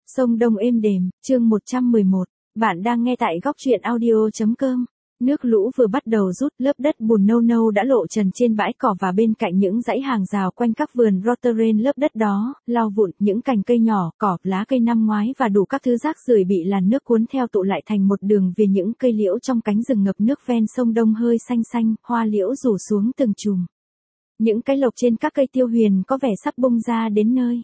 Sông Đông êm đềm, chương 111. Bạn đang nghe tại góc truyện audio.com. Nước lũ vừa bắt đầu rút, lớp đất bùn nâu nâu đã lộ trần trên bãi cỏ và bên cạnh những dãy hàng rào quanh các vườn Rotterdam. Lớp đất đó, lau vụn, những cành cây nhỏ, cỏ, lá cây năm ngoái và đủ các thứ rác rưởi bị làn nước cuốn theo tụ lại thành một đường viền. Những cây liễu trong cánh rừng ngập nước ven sông Đông hơi xanh xanh, hoa liễu rủ xuống từng chùm. Những cái lộc trên các cây tiêu huyền có vẻ sắp bung ra đến nơi.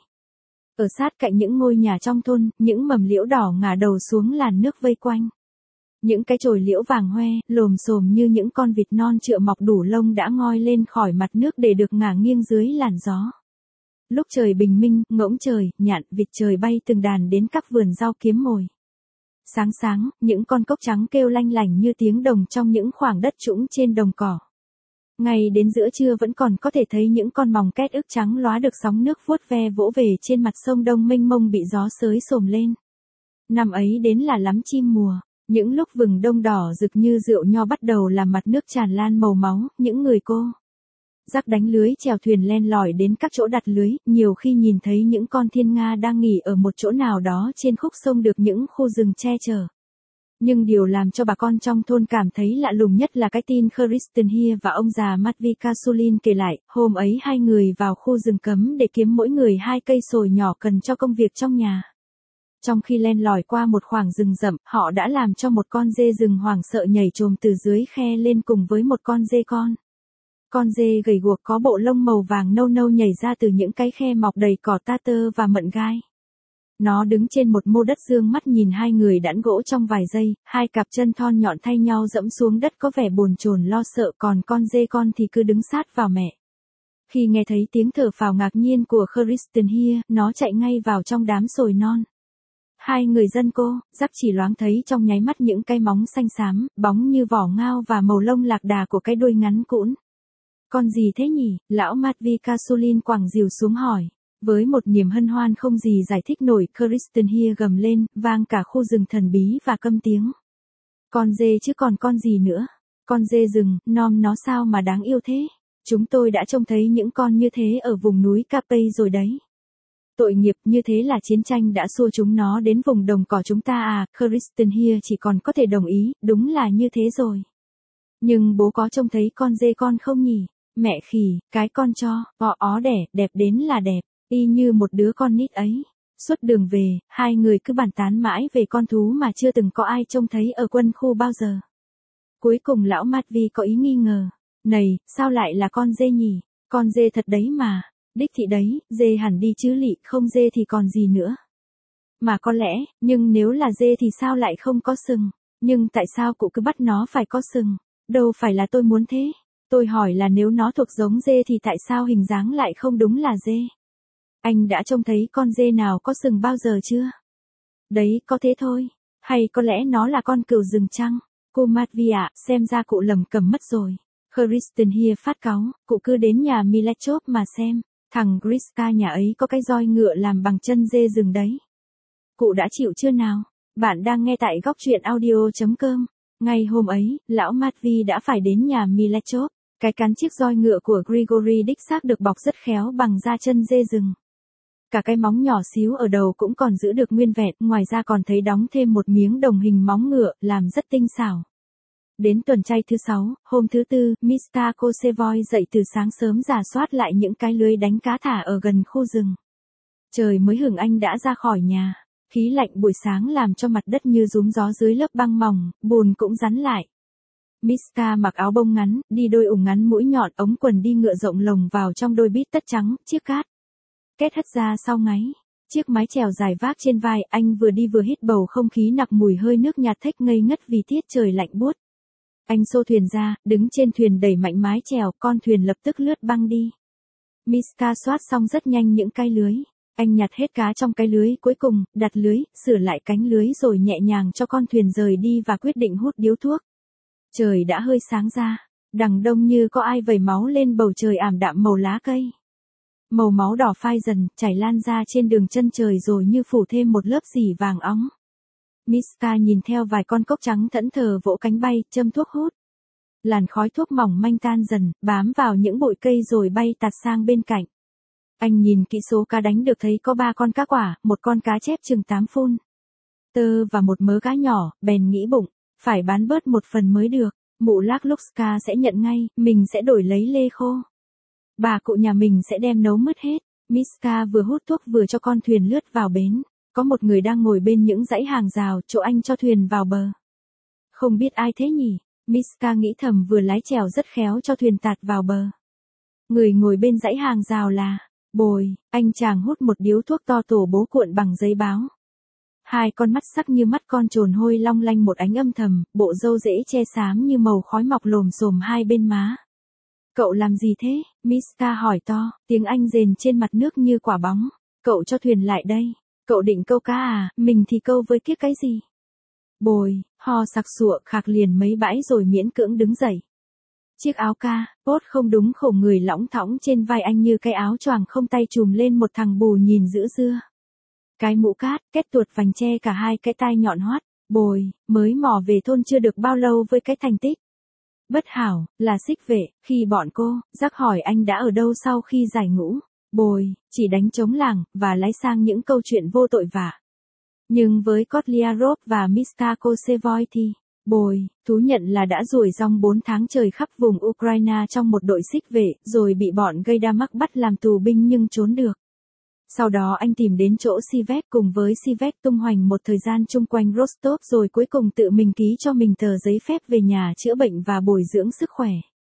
Ở sát cạnh những ngôi nhà trong thôn, những mầm liễu đỏ ngả đầu xuống làn nước vây quanh. Những cái chồi liễu vàng hoe, lồm xồm như những con vịt non chựa mọc đủ lông đã ngoi lên khỏi mặt nước để được ngả nghiêng dưới làn gió. Lúc trời bình minh, ngỗng trời, nhạn, vịt trời bay từng đàn đến các vườn rau kiếm mồi. Sáng sáng, những con cốc trắng kêu lanh lảnh như tiếng đồng trong những khoảng đất trũng trên đồng cỏ. Ngay đến giữa trưa vẫn còn có thể thấy những con mòng két ức trắng lóa được sóng nước vuốt ve vỗ về trên mặt sông Đông mênh mông bị gió xới xồm lên. Năm ấy đến là lắm chim mùa, những lúc vừng đông đỏ rực như rượu nho bắt đầu làm mặt nước tràn lan màu máu, những người cô rắc đánh lưới chèo thuyền len lỏi đến các chỗ đặt lưới, nhiều khi nhìn thấy những con thiên nga đang nghỉ ở một chỗ nào đó trên khúc sông được những khu rừng che chở. Nhưng điều làm cho bà con trong thôn cảm thấy lạ lùng nhất là cái tin Kristen Hia và ông già Matvika Sulin kể lại, hôm ấy hai người vào khu rừng cấm để kiếm mỗi người 2 cây sồi nhỏ cần cho công việc trong nhà. Trong khi len lỏi qua một khoảng rừng rậm, họ đã làm cho một con dê rừng hoảng sợ nhảy chồm từ dưới khe lên cùng với một con dê con. Con dê gầy guộc có bộ lông màu vàng nâu nâu nhảy ra từ những cái khe mọc đầy cỏ ta tơ và mận gai. Nó đứng trên một mô đất dương mắt nhìn hai người đãn gỗ trong vài giây, 2 cặp chân thon nhọn thay nhau dẫm xuống đất có vẻ bồn chồn lo sợ, còn con dê con thì cứ đứng sát vào mẹ. Khi nghe thấy tiếng thở phào ngạc nhiên của Kristen Hia, nó chạy ngay vào trong đám sồi non. Hai người dân cô, rắc chỉ loáng thấy trong nháy mắt những cái móng xanh xám, bóng như vỏ ngao và màu lông lạc đà của cái đuôi ngắn cũn. Con gì thế nhỉ? Lão Matvika Sulin quẳng rìu xuống hỏi. Với một niềm hân hoan không gì giải thích nổi, Kristen Hia gầm lên, vang cả khu rừng thần bí và câm tiếng. Con dê chứ còn con gì nữa? Con dê rừng, nó sao mà đáng yêu thế? Chúng tôi đã trông thấy những con như thế ở vùng núi Capay rồi đấy. Tội nghiệp, như thế là chiến tranh đã xua chúng nó đến vùng đồng cỏ chúng ta à? Kristen Hia chỉ còn có thể đồng ý, đúng là như thế rồi. Nhưng bố có trông thấy con dê con không nhỉ? Mẹ khỉ, cái con cho, ó đẻ, đẹp đến là đẹp. Y như một đứa con nít ấy. Suốt đường về, hai người cứ bàn tán mãi về con thú mà chưa từng có ai trông thấy ở quân khu bao giờ. Cuối cùng lão Matvi có ý nghi ngờ. Này, sao lại là con dê nhỉ? Con dê thật đấy mà. Đích thị đấy, dê hẳn đi chứ lị, không dê thì còn gì nữa. Mà có lẽ, nhưng nếu là dê thì sao lại không có sừng? Nhưng tại sao cụ cứ bắt nó phải có sừng? Đâu phải là tôi muốn thế. Tôi hỏi là nếu nó thuộc giống dê thì tại sao hình dáng lại không đúng là dê? Anh đã trông thấy con dê nào có sừng bao giờ chưa? Đấy, có thế thôi. Hay có lẽ nó là con cừu rừng chăng? Cô Matvi ạ, xem ra cụ lầm cầm mất rồi. Kristen Hia phát cáu, cụ cứ đến nhà Milechov mà xem. Thằng Griska nhà ấy có cái roi ngựa làm bằng chân dê rừng đấy. Cụ đã chịu chưa nào? Bạn đang nghe tại góc truyện audio.com. Ngay hôm ấy, lão Matvi đã phải đến nhà Milechov. Cái cán chiếc roi ngựa của Grigory đích xác được bọc rất khéo bằng da chân dê rừng. Cả cái móng nhỏ xíu ở đầu cũng còn giữ được nguyên vẹn, ngoài ra còn thấy đóng thêm một miếng đồng hình móng ngựa, làm rất tinh xảo. Đến tuần chay thứ 6, hôm thứ 4, Mr. Kosevoy dậy từ sáng sớm rà soát lại những cái lưới đánh cá thả ở gần khu rừng. Trời mới hửng anh đã ra khỏi nhà. Khí lạnh buổi sáng làm cho mặt đất như rúm gió dưới lớp băng mỏng, bùn cũng rắn lại. Miska mặc áo bông ngắn, đi đôi ủng ngắn mũi nhọn, ống quần đi ngựa rộng lồng vào trong đôi bít tất trắng, chiếc cát kết hất ra sau ngáy. Chiếc mái chèo dài vác trên vai, anh vừa đi vừa hít bầu không khí nặc mùi hơi nước nhạt thếch ngây ngất vì tiết trời lạnh buốt. Anh xô thuyền ra, đứng trên thuyền đẩy mạnh mái chèo, con thuyền lập tức lướt băng đi. Miska xoát xong rất nhanh những cái lưới. Anh nhặt hết cá trong cái lưới cuối cùng, đặt lưới, sửa lại cánh lưới rồi nhẹ nhàng cho con thuyền rời đi và quyết định hút điếu thuốc. Trời đã hơi sáng ra, đằng đông như có ai vẩy máu lên bầu trời ảm đạm màu lá cây. Màu máu đỏ phai dần, chảy lan ra trên đường chân trời rồi như phủ thêm một lớp rỉ vàng óng. Miska nhìn theo vài con cốc trắng thẫn thờ vỗ cánh bay, châm thuốc hút. Làn khói thuốc mỏng manh tan dần, bám vào những bụi cây rồi bay tạt sang bên cạnh. Anh nhìn kỹ số cá đánh được thấy có 3 con cá quả, một con cá chép chừng 8 phun tơ và một mớ cá nhỏ, bèn nghĩ bụng, phải bán bớt một phần mới được. Mụ Lác Luxka sẽ nhận ngay, mình sẽ đổi lấy lê khô. Bà cụ nhà mình sẽ đem nấu mứt hết. Miska vừa hút thuốc vừa cho con thuyền lướt vào bến. Có một người đang ngồi bên những dãy hàng rào, chỗ anh cho thuyền vào bờ. Không biết ai thế nhỉ? Miska nghĩ thầm vừa lái chèo rất khéo cho thuyền tạt vào bờ. Người ngồi bên dãy hàng rào là Bồi, anh chàng hút một điếu thuốc to tổ bố cuộn bằng giấy báo. Hai con mắt sắc như mắt con trồn hôi long lanh một ánh âm thầm, bộ râu rễ che xám như màu khói mọc lồm xồm hai bên má. Cậu làm gì thế? Miska hỏi to, tiếng Anh rền trên mặt nước như quả bóng. Cậu cho thuyền lại đây. Cậu định câu cá à, mình thì câu với kiếc cái gì? Bồi, ho sặc sụa khạc liền mấy bãi rồi miễn cưỡng đứng dậy. Chiếc áo ca, bốt không đúng khổ người lõng thõng trên vai anh như cái áo choàng không tay trùm lên một thằng bù nhìn giữ dưa. Cái mũ cát, kết tuột vành che cả hai cái tai nhọn hoắt. Bồi, mới mò về thôn chưa được bao lâu với cái thành tích bất hảo, là xích vệ, khi bọn cô, rắc hỏi anh đã ở đâu sau khi giải ngũ. Bồi, chỉ đánh trống làng, và lái sang những câu chuyện vô tội vạ. Nhưng với Kotlyarov và Miska Kosevoy thì, Bồi, thú nhận là đã ruổi rong 4 tháng trời khắp vùng Ukraine trong một đội xích vệ, rồi bị bọn Gaidamak bắt làm tù binh nhưng trốn được. Sau đó anh tìm đến chỗ Sivek cùng với Sivek tung hoành một thời gian chung quanh Rostov rồi cuối cùng tự mình ký cho mình tờ giấy phép về nhà chữa bệnh và bồi dưỡng sức khỏe.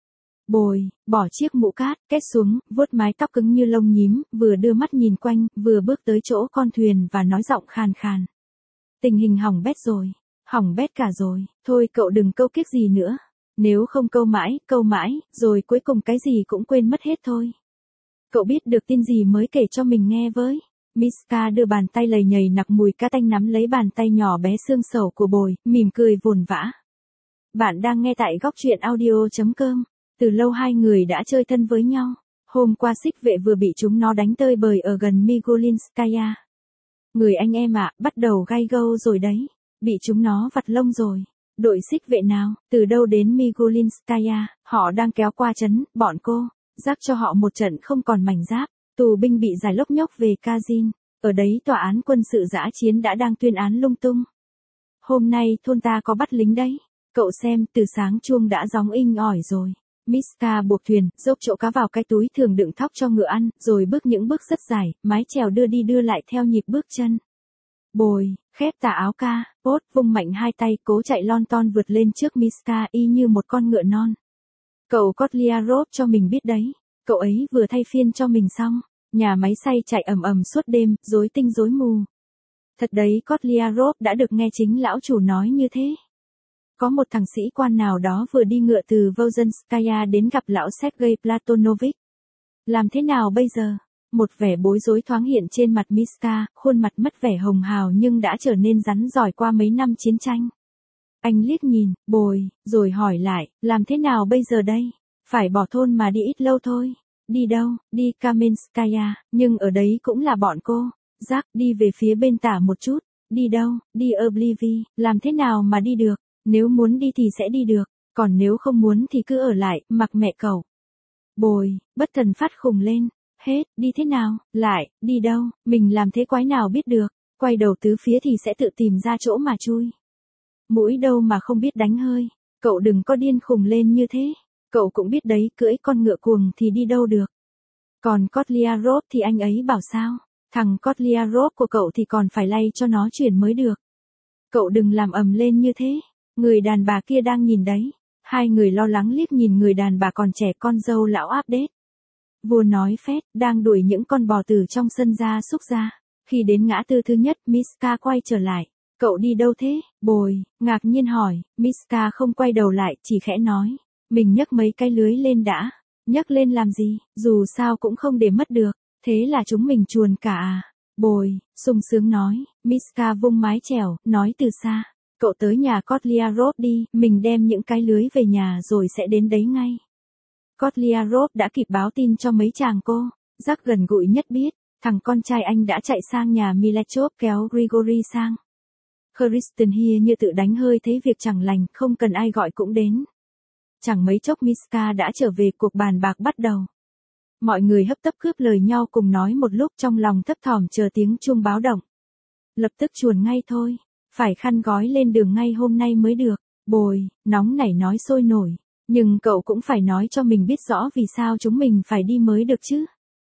Bồi, bỏ chiếc mũ cát, két xuống, vuốt mái tóc cứng như lông nhím, vừa đưa mắt nhìn quanh, vừa bước tới chỗ con thuyền và nói giọng khàn khàn. Tình hình hỏng bét rồi. Hỏng bét cả rồi, thôi cậu đừng câu kiếc gì nữa. Nếu không câu mãi, rồi cuối cùng cái gì cũng quên mất hết thôi. Cậu biết được tin gì mới kể cho mình nghe với. Miska đưa bàn tay lầy nhầy nặc mùi cá tanh nắm lấy bàn tay nhỏ bé xương sầu của Bồi, mỉm cười vồn vã. Bạn đang nghe tại góc truyện audio.com. Từ lâu hai người đã chơi thân với nhau. Hôm qua xích vệ vừa bị chúng nó đánh tơi bời ở gần Migolinskaya. Người anh em ạ, bắt đầu gai gâu rồi đấy. Bị chúng nó vặt lông rồi. Đội xích vệ nào, từ đâu đến Migolinskaya, họ đang kéo qua trấn, bọn cô, rắc cho họ một trận không còn mảnh giáp, tù binh bị giải lốc nhốc về Kazin. Ở đấy tòa án quân sự dã chiến đã đang tuyên án lung tung. Hôm nay thôn ta có bắt lính đấy. Cậu xem, từ sáng chuông đã gióng inh ỏi rồi. Miska buộc thuyền, dốc chỗ cá vào cái túi thường đựng thóc cho ngựa ăn, rồi bước những bước rất dài, mái chèo đưa đi đưa lại theo nhịp bước chân. Bồi, khép tà áo ca, Bốt vung mạnh hai tay cố chạy lon ton vượt lên trước Miska y như một con ngựa non. Cậu Kotlyarov cho mình biết đấy, cậu ấy vừa thay phiên cho mình xong, nhà máy xay chạy ầm ầm suốt đêm, rối tinh rối mù. Thật đấy, Kotlyarov đã được nghe chính lão chủ nói như thế. Có một thằng sĩ quan nào đó vừa đi ngựa từ Vozhenskaya đến gặp lão Sergei Platonovich. Làm thế nào bây giờ? Một vẻ bối rối thoáng hiện trên mặt Miska, khuôn mặt mất vẻ hồng hào nhưng đã trở nên rắn rỏi qua mấy năm chiến tranh. Anh liếc nhìn, Bồi, rồi hỏi lại, làm thế nào bây giờ đây? Phải bỏ thôn mà đi ít lâu thôi. Đi đâu? Đi Kamenskaya, nhưng ở đấy cũng là bọn cô. Rác, đi về phía bên tả một chút. Đi đâu? Đi Oblivy, làm thế nào mà đi được? Nếu muốn đi thì sẽ đi được, còn nếu không muốn thì cứ ở lại, mặc mẹ cậu. Bồi, bất thần phát khùng lên. Hết, đi thế nào, lại, đi đâu, mình làm thế quái nào biết được, quay đầu tứ phía thì sẽ tự tìm ra chỗ mà chui. Mũi đâu mà không biết đánh hơi, cậu đừng có điên khùng lên như thế, cậu cũng biết đấy, cưỡi con ngựa cuồng thì đi đâu được. Còn Kotlyarov thì anh ấy bảo sao, thằng Kotlyarov của cậu thì còn phải lay cho nó chuyển mới được. Cậu đừng làm ầm lên như thế, người đàn bà kia đang nhìn đấy. Hai người lo lắng liếc nhìn người đàn bà còn trẻ con dâu lão update. Vua nói phét, đang đuổi những con bò từ trong sân ra xúc ra. Khi đến ngã tư thứ nhất, Miska quay trở lại. Cậu đi đâu thế? Bồi, ngạc nhiên hỏi. Miska không quay đầu lại, chỉ khẽ nói. Mình nhấc mấy cái lưới lên đã. Nhấc lên làm gì, dù sao cũng không để mất được. Thế là chúng mình chuồn cả à? Bồi, sung sướng nói. Miska vung mái chèo, nói từ xa. Cậu tới nhà Kotlyarov đi, mình đem những cái lưới về nhà rồi sẽ đến đấy ngay. Kotlyarov đã kịp báo tin cho mấy chàng cô, rắc gần gũi nhất biết, thằng con trai anh đã chạy sang nhà Milachov kéo Grigory sang. Kristen Hia như tự đánh hơi thấy việc chẳng lành, không cần ai gọi cũng đến. Chẳng mấy chốc Miska đã trở về, cuộc bàn bạc bắt đầu. Mọi người hấp tấp cướp lời nhau cùng nói một lúc trong lòng thấp thỏm chờ tiếng chuông báo động. Lập tức chuồn ngay thôi, phải khăn gói lên đường ngay hôm nay mới được. Bồi, nóng nảy nói sôi nổi, nhưng cậu cũng phải nói cho mình biết rõ vì sao chúng mình phải đi mới được chứ.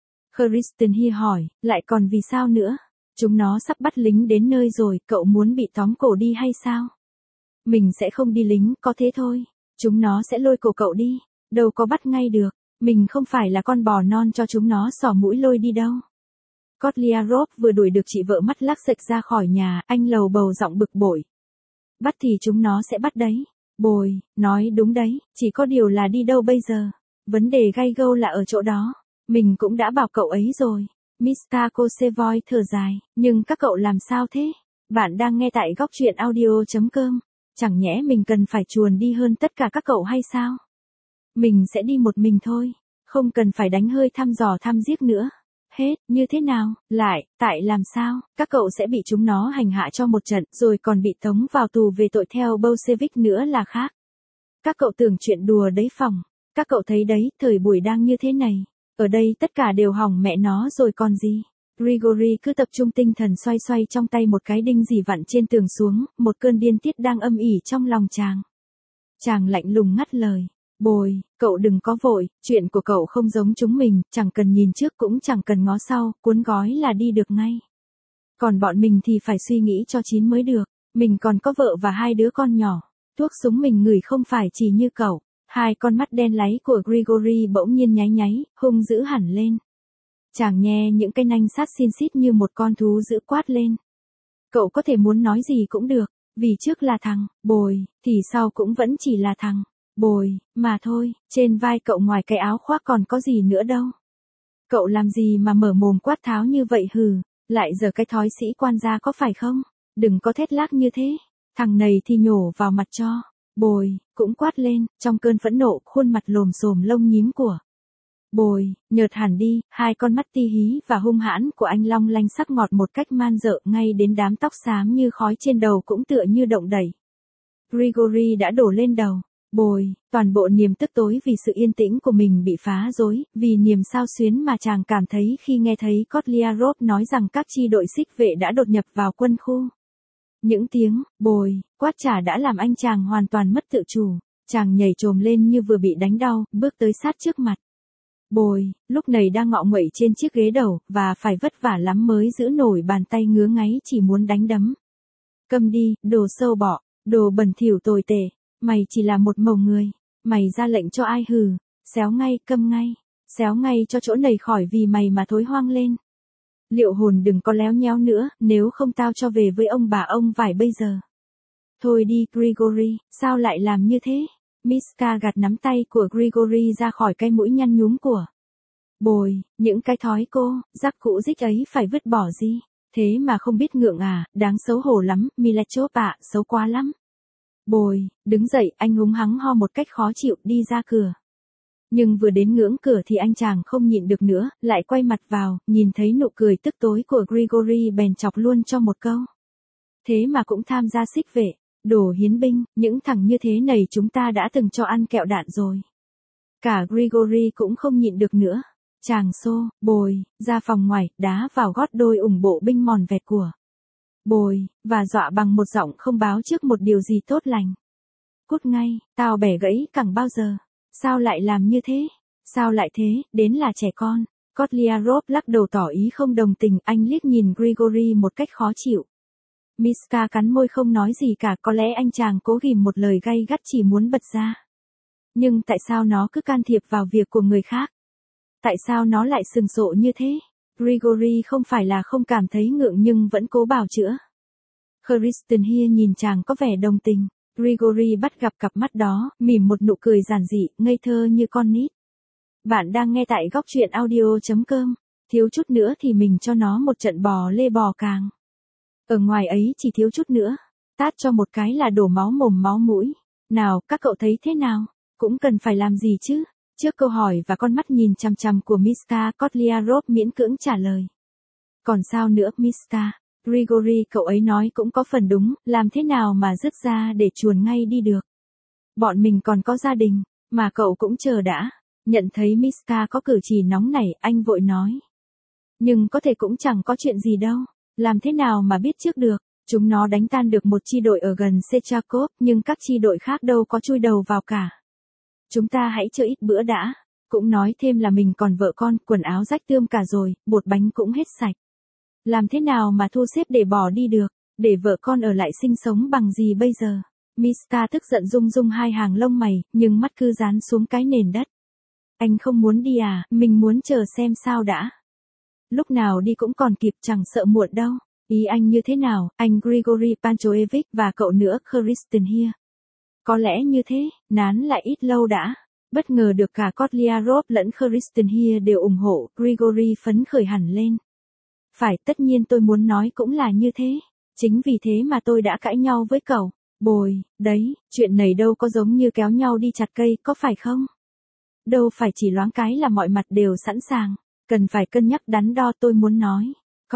Kristen Hi hỏi, lại còn vì sao nữa? Chúng nó sắp bắt lính đến nơi rồi, cậu muốn bị tóm cổ đi hay sao? Mình sẽ không đi lính, có thế thôi. Chúng nó sẽ lôi cổ cậu đi, đâu có bắt ngay được. Mình không phải là con bò non cho chúng nó xỏ mũi lôi đi đâu. Cordelia Robb vừa đuổi được chị vợ mắt lác sệch ra khỏi nhà, anh lầu bầu giọng bực bội. Bắt thì chúng nó sẽ bắt đấy. Bồi, nói đúng đấy, chỉ có điều là đi đâu bây giờ. Vấn đề gay gâu là ở chỗ đó. Mình cũng đã bảo cậu ấy rồi. Mr. Kosevoy thở dài, nhưng các cậu làm sao thế? Bạn đang nghe tại góc truyện audio.com. Chẳng nhẽ mình cần phải chuồn đi hơn tất cả các cậu hay sao? Mình sẽ đi một mình thôi, không cần phải đánh hơi thăm dò thăm giết nữa. Hết, như thế nào, lại, tại làm sao, các cậu sẽ bị chúng nó hành hạ cho một trận, rồi còn bị tống vào tù về tội theo Bolshevik nữa là khác. Các cậu tưởng chuyện đùa đấy phòng, các cậu thấy đấy, thời buổi đang như thế này, ở đây tất cả đều hỏng mẹ nó rồi còn gì. Grigory cứ tập trung tinh thần xoay xoay trong tay một cái đinh dì vặn trên tường xuống, một cơn điên tiết đang âm ỉ trong lòng chàng. Chàng lạnh lùng ngắt lời. Bồi, cậu đừng có vội, chuyện của cậu không giống chúng mình, chẳng cần nhìn trước cũng chẳng cần ngó sau, cuốn gói là đi được ngay. Còn bọn mình thì phải suy nghĩ cho chín mới được, mình còn có vợ và 2 đứa con nhỏ, thuốc súng mình ngửi không phải chỉ như cậu. 2 con mắt đen láy của Grigory bỗng nhiên nháy nháy, hung dữ hẳn lên. Chàng nghe những cái nanh sát xin xít như một con thú dữ quát lên. Cậu có thể muốn nói gì cũng được, vì trước là thằng, bồi, thì sau cũng vẫn chỉ là thằng. Bồi, mà thôi, trên vai cậu ngoài cái áo khoác còn có gì nữa đâu. Cậu làm gì mà mở mồm quát tháo như vậy hừ, lại giờ cái thói sĩ quan ra có phải không? Đừng có thét lác như thế, thằng này thì nhổ vào mặt cho. Bồi, cũng quát lên, trong cơn phẫn nộ, khuôn mặt lồm xồm lông nhím của. Bồi, nhợt hẳn đi, 2 con mắt ti hí và hung hãn của anh long lanh sắc ngọt một cách man dợ ngay đến đám tóc xám như khói trên đầu cũng tựa như động đẩy. Grigory đã đổ lên đầu. Bồi, toàn bộ niềm tức tối vì sự yên tĩnh của mình bị phá rối, vì niềm xao xuyến mà chàng cảm thấy khi nghe thấy Cordelia Robb nói rằng các chi đội xích vệ đã đột nhập vào quân khu. Những tiếng, bồi, quát trả đã làm anh chàng hoàn toàn mất tự chủ, chàng nhảy chồm lên như vừa bị đánh đau, bước tới sát trước mặt. Bồi, lúc này đang ngọ nguậy trên chiếc ghế đầu, và phải vất vả lắm mới giữ nổi bàn tay ngứa ngáy chỉ muốn đánh đấm. Câm đi, đồ sâu bọ, đồ bẩn thỉu tồi tệ. Mày chỉ là một mẩu người, mày ra lệnh cho ai hừ, xéo ngay, câm ngay, xéo ngay cho chỗ này khỏi vì mày mà thối hoang lên. Liệu hồn đừng có léo nhéo nữa, nếu không tao cho về với ông bà ông vải bây giờ. Thôi đi Grigory, sao lại làm như thế? Miska gạt nắm tay của Grigory ra khỏi cái mũi nhăn nhúm của. Bồi, những cái thói cô, rắc cũ dích ấy phải vứt bỏ gì? Thế mà không biết ngượng à, đáng xấu hổ lắm, Milechop ạ, xấu quá lắm. Bồi, đứng dậy, anh húng hắng ho một cách khó chịu đi ra cửa. Nhưng vừa đến ngưỡng cửa thì anh chàng không nhịn được nữa, lại quay mặt vào, nhìn thấy nụ cười tức tối của Grigory bèn chọc luôn cho một câu. Thế mà cũng tham gia xích vệ, đồ hiến binh, những thằng như thế này chúng ta đã từng cho ăn kẹo đạn rồi. Cả Grigory cũng không nhịn được nữa. Chàng xô, bồi, ra phòng ngoài, đá vào gót đôi ủng bộ binh mòn vẹt của. Bồi, và dọa bằng một giọng không báo trước một điều gì tốt lành. Cút ngay, tao bẻ gãy cẳng bao giờ. Sao lại làm như thế? Sao lại thế, đến là trẻ con. Cordelia Robb lắc đầu tỏ ý không đồng tình, anh liếc nhìn Grigory một cách khó chịu. Miska cắn môi không nói gì cả, có lẽ anh chàng cố ghim một lời gay gắt chỉ muốn bật ra. Nhưng tại sao nó cứ can thiệp vào việc của người khác? Tại sao nó lại sừng sộ như thế? Grigory không phải là không cảm thấy ngượng nhưng vẫn cố bào chữa. Kristen Hi nhìn chàng có vẻ đồng tình. Grigory bắt gặp cặp mắt đó, mỉm một nụ cười giản dị, ngây thơ như con nít. Bạn đang nghe tại góc truyện audio.com. Thiếu chút nữa thì mình cho nó một trận bò lê bò càng. Ở ngoài ấy chỉ thiếu chút nữa. Tát cho một cái là đổ máu mồm máu mũi. Nào, các cậu thấy thế nào? Cũng cần phải làm gì chứ? Trước câu hỏi và con mắt nhìn chằm chằm của Miska, Cordelia Robb miễn cưỡng trả lời. Còn sao nữa Miska? Grigory cậu ấy nói cũng có phần đúng, làm thế nào mà dứt ra để chuồn ngay đi được. Bọn mình còn có gia đình, mà cậu cũng chờ đã. Nhận thấy Miska có cử chỉ nóng nảy, anh vội nói. Nhưng có thể cũng chẳng có chuyện gì đâu. Làm thế nào mà biết trước được? Chúng nó đánh tan được một chi đội ở gần Sechakov, nhưng các chi đội khác đâu có chui đầu vào cả. Chúng ta hãy chơi ít bữa đã. Cũng nói thêm là mình còn vợ con, quần áo rách tươm cả rồi, bột bánh cũng hết sạch. Làm thế nào mà thu xếp để bỏ đi được? Để vợ con ở lại sinh sống bằng gì bây giờ? Miska tức giận rung rung hai hàng lông mày, nhưng mắt cứ dán xuống cái nền đất. Anh không muốn đi à? Mình muốn chờ xem sao đã. Lúc nào đi cũng còn kịp, chẳng sợ muộn đâu. Ý anh như thế nào, anh Grigory Panchoevich và cậu nữa Kristen Hia? Có lẽ như thế, nán lại ít lâu đã. Bất ngờ được cả Kotlyarov lẫn Kristen Hia đều ủng hộ, Grigory phấn khởi hẳn lên. Phải, tất nhiên tôi muốn nói cũng là như thế. Chính vì thế mà tôi đã cãi nhau với cậu. Bồi, đấy, chuyện này đâu có giống như kéo nhau đi chặt cây, có phải không? Đâu phải chỉ loáng cái là mọi mặt đều sẵn sàng. Cần phải cân nhắc đắn đo, tôi muốn nói.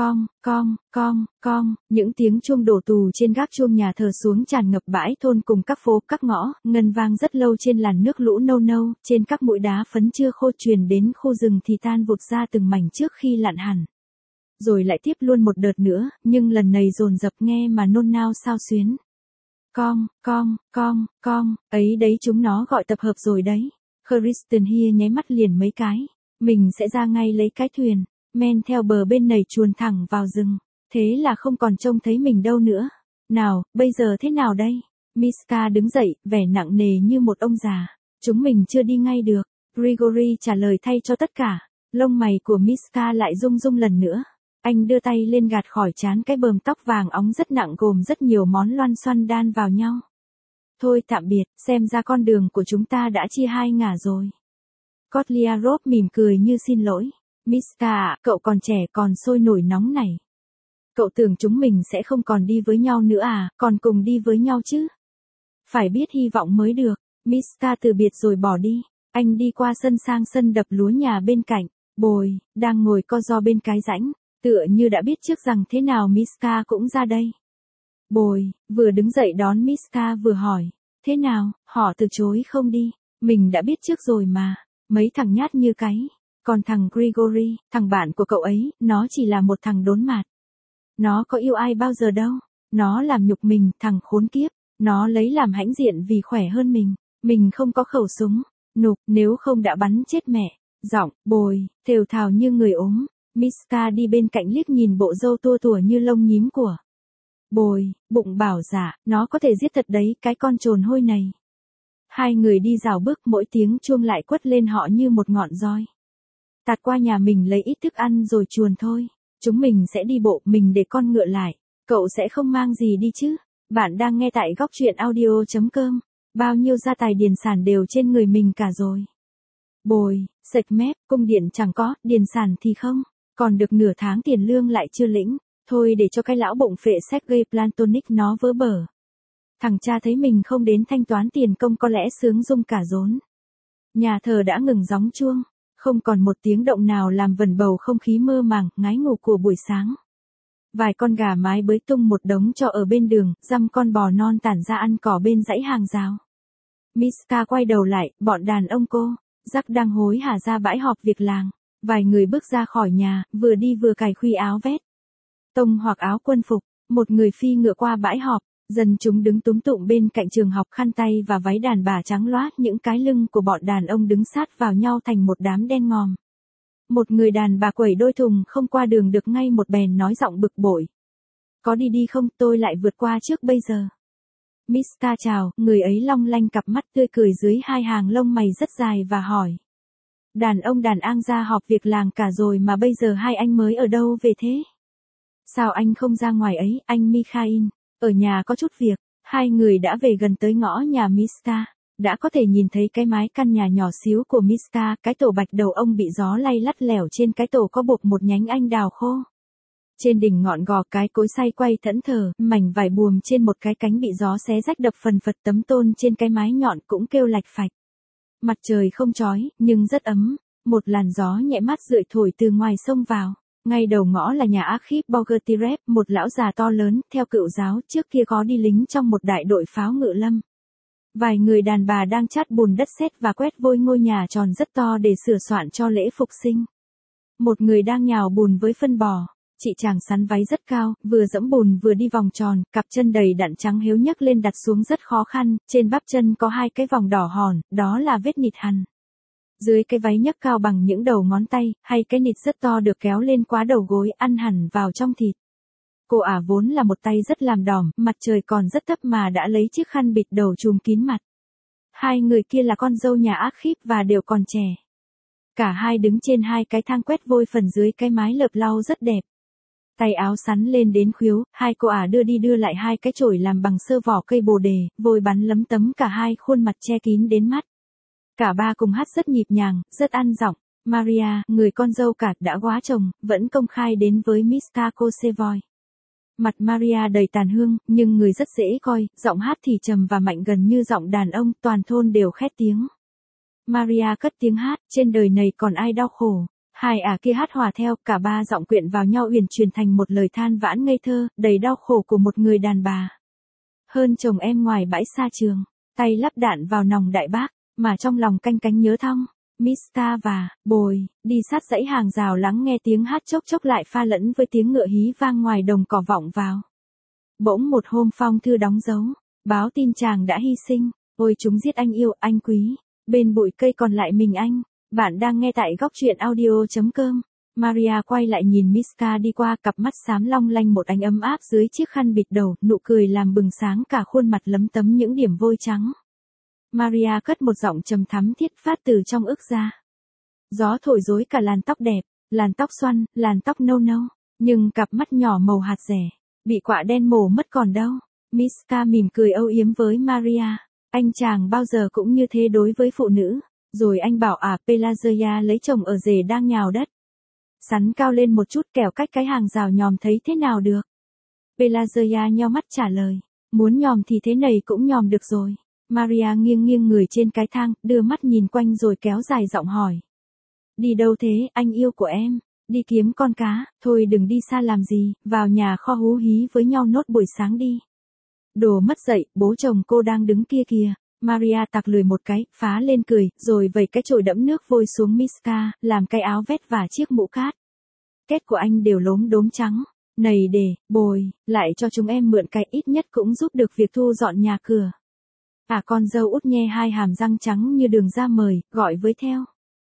Những tiếng chuông đổ tù trên gác chuông nhà thờ xuống tràn ngập bãi thôn cùng các phố, các ngõ, ngân vang rất lâu trên làn nước lũ nâu nâu, trên các mũi đá phấn chưa khô truyền đến khu rừng thì tan vụt ra từng mảnh trước khi lặn hẳn. Rồi lại tiếp luôn một đợt nữa, nhưng lần này dồn dập nghe mà nôn nao sao xuyến. Ấy đấy, chúng nó gọi tập hợp rồi đấy. Kristen Hia nháy mắt liền mấy cái. Mình sẽ ra ngay lấy cái thuyền, men theo bờ bên này chuồn thẳng vào rừng. Thế là không còn trông thấy mình đâu nữa. Nào, bây giờ thế nào đây? Miska đứng dậy, vẻ nặng nề như một ông già. Chúng mình chưa đi ngay được. Grigory trả lời thay cho tất cả. Lông mày của Miska lại rung rung lần nữa. Anh đưa tay lên gạt khỏi trán cái bờm tóc vàng óng rất nặng gồm rất nhiều món loăn xoăn đan vào nhau. Thôi tạm biệt, xem ra con đường của chúng ta đã chia hai ngả rồi. Kotlyarov mỉm cười như xin lỗi. Miska ạ, cậu còn trẻ còn sôi nổi nóng này. Cậu tưởng chúng mình sẽ không còn đi với nhau nữa à, còn cùng đi với nhau chứ? Phải biết hy vọng mới được. Miska từ biệt rồi bỏ đi. Anh đi qua sân sang sân đập lúa nhà bên cạnh. Bồi, đang ngồi co ro bên cái rãnh. Tựa như đã biết trước rằng thế nào Miska cũng ra đây. Bồi, vừa đứng dậy đón Miska vừa hỏi. Thế nào, họ từ chối không đi. Mình đã biết trước rồi mà. Mấy thằng nhát như cái. Còn thằng Grigory, thằng bạn của cậu ấy, nó chỉ là một thằng đốn mạt. Nó có yêu ai bao giờ đâu. Nó làm nhục mình, thằng khốn kiếp. Nó lấy làm hãnh diện vì khỏe hơn mình. Mình không có khẩu súng. Nục, nếu không đã bắn chết mẹ. Giọng, bồi, thều thào như người ốm. Miska đi bên cạnh liếc nhìn bộ râu tua tủa như lông nhím của Bồi, bụng bảo dạ, nó có thể giết thật đấy, cái con trồn hôi này. Hai người đi rào bước, mỗi tiếng chuông lại quất lên họ như một ngọn roi. Tạt qua nhà mình lấy ít thức ăn rồi chuồn thôi. Chúng mình sẽ đi bộ, mình để con ngựa lại. Cậu sẽ không mang gì đi chứ? Bạn đang nghe tại góc truyện audio.com. Bao nhiêu gia tài điền sản đều trên người mình cả rồi. Bồi, sạch mép, cung điện chẳng có, điền sản thì không. Còn được nửa tháng tiền lương lại chưa lĩnh. Thôi để cho cái lão bụng phệ Sergei Plantonic nó vỡ bờ. Thằng cha thấy mình không đến thanh toán tiền công có lẽ sướng rung cả rốn. Nhà thờ đã ngừng gióng chuông. Không còn một tiếng động nào làm vẩn bầu không khí mơ màng, ngái ngủ của buổi sáng. Vài con gà mái bới tung một đống cho ở bên đường, dăm con bò non tản ra ăn cỏ bên dãy hàng rào. Miska quay đầu lại, bọn đàn ông cô, Jack đang hối hả ra bãi họp việc làng. Vài người bước ra khỏi nhà, vừa đi vừa cài khuy áo vest tông hoặc áo quân phục. Một người phi ngựa qua bãi họp. Dân chúng đứng túm tụm bên cạnh trường học, khăn tay và váy đàn bà trắng loát, những cái lưng của bọn đàn ông đứng sát vào nhau thành một đám đen ngòm. Một người đàn bà quẩy đôi thùng không qua đường được ngay một bèn nói giọng bực bội. Có đi đi không, tôi lại vượt qua trước bây giờ. Miska chào, người ấy long lanh cặp mắt tươi cười dưới hai hàng lông mày rất dài và hỏi. Đàn ông đàn ang ra họp việc làng cả rồi mà bây giờ hai anh mới ở đâu về thế? Sao anh không ra ngoài ấy, anh Mikhail? Ở nhà có chút việc. Hai người đã về gần tới ngõ nhà Miska. Đã có thể nhìn thấy cái mái căn nhà nhỏ xíu của Miska, cái tổ bạch đầu ông bị gió lay lắt lẻo, trên cái tổ có buộc một nhánh anh đào khô. Trên đỉnh ngọn gò cái cối xay quay thẫn thờ, mảnh vải buồm trên một cái cánh bị gió xé rách đập phần phật, tấm tôn trên cái mái nhọn cũng kêu lạch phạch. Mặt trời không chói, nhưng rất ấm. Một làn gió nhẹ mát rượi thổi từ ngoài sông vào. Ngay đầu ngõ là nhà Akhip Bogertirev, một lão già to lớn, theo cựu giáo, trước kia có đi lính trong một đại đội pháo ngự lâm. Vài người đàn bà đang chát bùn đất sét và quét vôi ngôi nhà tròn rất to để sửa soạn cho lễ phục sinh. Một người đang nhào bùn với phân bò. Chị chàng sắn váy rất cao, vừa dẫm bùn vừa đi vòng tròn, cặp chân đầy đặn trắng héo nhấc lên đặt xuống rất khó khăn, trên bắp chân có 2 cái vòng đỏ hòn, đó là vết nịt hằn. Dưới cái váy nhấc cao bằng những đầu ngón tay, hay cái nịt rất to được kéo lên quá đầu gối ăn hẳn vào trong thịt. Cô ả vốn là một tay rất làm đỏm, mặt trời còn rất thấp mà đã lấy chiếc khăn bịt đầu trùm kín mặt. Hai người kia là con dâu nhà ác khíp và đều còn trẻ. Cả hai đứng trên 2 cái thang quét vôi phần dưới cái mái lợp lau rất đẹp. Tay áo sắn lên đến khuỷu, hai cô ả đưa đi đưa lại 2 cái chổi làm bằng sơ vỏ cây bồ đề, vôi bắn lấm tấm cả hai khuôn mặt che kín đến mắt. Cả ba cùng hát rất nhịp nhàng, rất ăn giọng. Maria, người con dâu cả đã góa chồng, vẫn công khai đến với Mr. Kosevoy. Mặt Maria đầy tàn hương, nhưng người rất dễ coi, giọng hát thì trầm và mạnh gần như giọng đàn ông, toàn thôn đều khét tiếng. Maria cất tiếng hát, trên đời này còn ai đau khổ. Hai ả kia hát hòa theo, cả ba giọng quyện vào nhau uyển chuyển thành một lời than vãn ngây thơ, đầy đau khổ của một người đàn bà. Hơn chồng em ngoài bãi xa trường, tay lắp đạn vào nòng đại bác, mà trong lòng canh cánh nhớ thong. Mr. và Bồi, đi sát dãy hàng rào lắng nghe tiếng hát chốc chốc lại pha lẫn với tiếng ngựa hí vang ngoài đồng cỏ vọng vào. Bỗng một hôm phong thư đóng dấu, báo tin chàng đã hy sinh, ôi chúng giết anh yêu, anh quý, bên bụi cây còn lại mình anh. Bạn đang nghe tại góc truyện audio.com. Maria quay lại nhìn Miska đi qua, cặp mắt xám long lanh một ánh ấm áp dưới chiếc khăn bịt đầu, nụ cười làm bừng sáng cả khuôn mặt lấm tấm những điểm vôi trắng. Maria cất một giọng trầm thắm thiết phát từ trong ức ra. Gió thổi rối cả làn tóc đẹp, làn tóc xoăn, làn tóc nâu nâu, nhưng cặp mắt nhỏ màu hạt dẻ, bị quạ đen mổ mất còn đâu. Miska mỉm cười âu yếm với Maria. Anh chàng bao giờ cũng như thế đối với phụ nữ. Rồi anh bảo Pelagia lấy chồng ở rể đang nhào đất. Sắn cao lên một chút kẻo cách cái hàng rào nhòm thấy thế nào được. Pelagia nheo mắt trả lời. Muốn nhòm thì thế này cũng nhòm được rồi. Maria nghiêng nghiêng người trên cái thang, đưa mắt nhìn quanh rồi kéo dài giọng hỏi. Đi đâu thế, anh yêu của em? Đi kiếm con cá, thôi đừng đi xa làm gì, vào nhà kho hú hí với nhau nốt buổi sáng đi. Đồ mất dậy, bố chồng cô đang đứng kia kìa. Maria tặc lười một cái, phá lên cười, rồi vẩy cái chổi đẫm nước vôi xuống Miska, làm cái áo vét và chiếc mũ cát. Kết của anh đều lốm đốm trắng. Này Bồi, lại cho chúng em mượn cái, ít nhất cũng giúp được việc thu dọn nhà cửa. Con dâu út nhe 2 hàm răng trắng như đường da mời, gọi với theo.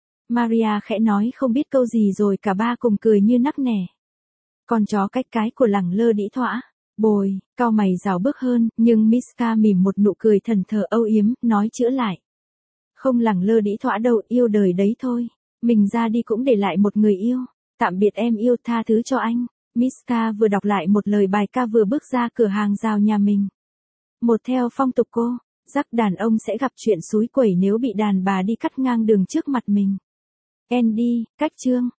Maria khẽ nói không biết câu gì rồi cả ba cùng cười như nắc nẻ. Con chó cách cái của lẳng lơ đĩ thỏa. Bồi, cau mày rào bước hơn, nhưng Miska mỉm một nụ cười thần thờ âu yếm, nói chữa lại. Không lẳng lơ đĩ thỏa đâu, yêu đời đấy thôi. Mình ra đi cũng để lại một người yêu. Tạm biệt em yêu, tha thứ cho anh. Miska vừa đọc lại một lời bài ca vừa bước ra cửa hàng rào nhà mình. Một theo phong tục cô, rắc đàn ông sẽ gặp chuyện xúi quẩy nếu bị đàn bà đi cắt ngang đường trước mặt mình. Andy, cách chương.